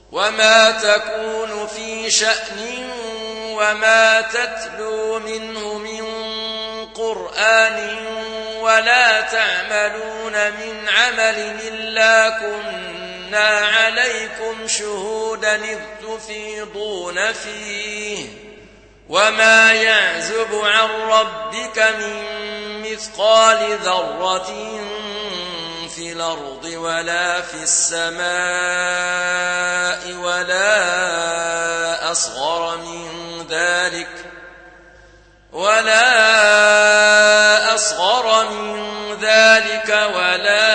وما تكون في شأن وما تتلو منه من قرآن ولا تعملون من عمل إلا كنا عليكم شهودا إذ تفيضون فيه وما يعزب عن ربك من مثقال ذرة في الأرض ولا في السماء ولا أصغر من ذلك ولا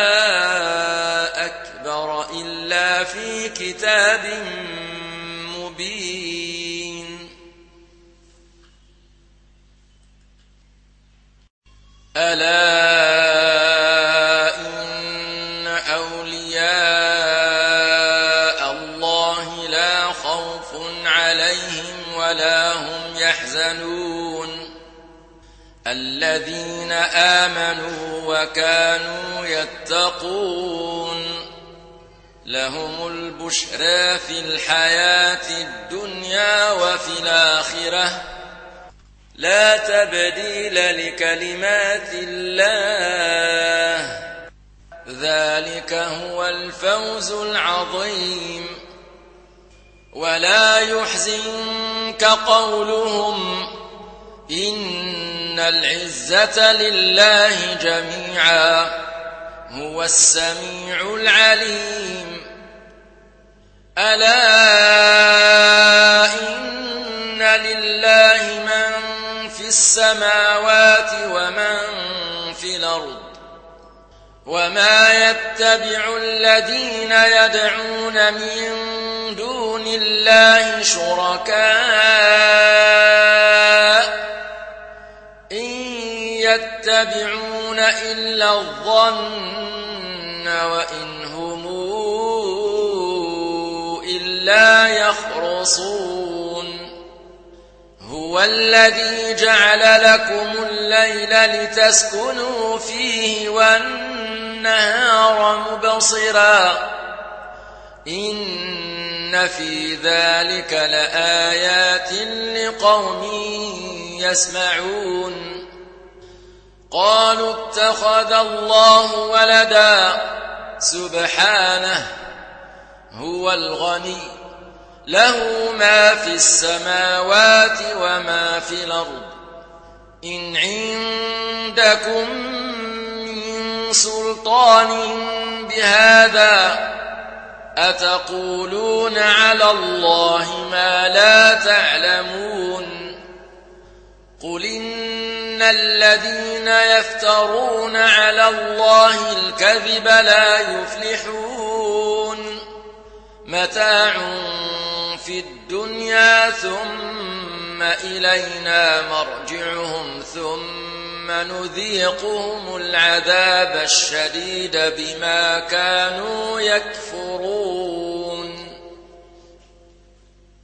أكبر إلا في كتاب مبين. ألا إن أولياء الله لا خوف عليهم ولا هم يحزنون الذين آمنوا وكانوا يتقون لهم البشرى في الحياة الدنيا وفي الآخرة لا تبديل لكلمات الله ذلك هو الفوز العظيم. ولا يحزنك قولهم إن العزة لله جميعا هو السميع العليم. ألا إن لله من في السماوات ومن في الأرض وما يتبع الذين يدعون من دون الله شركاء إن يتبعون إلا الظن وإن هم إلا يخرصون. هو الذي جعل لكم الليل لتسكنوا فيه والنهار مبصرا إن في ذلك لآيات لقوم يسمعون. قالوا اتخذ الله ولدا سبحانه هو الغني له ما في السماوات وما في الأرض إن عندكم من سلطان بهذا أتقولون على الله ما لا تعلمون. قل إن الذين يفترون على الله الكذب لا يفلحون متاع في الدنيا ثم إلينا مرجعهم ثم نذيقهم العذاب الشديد بما كانوا يكفرون.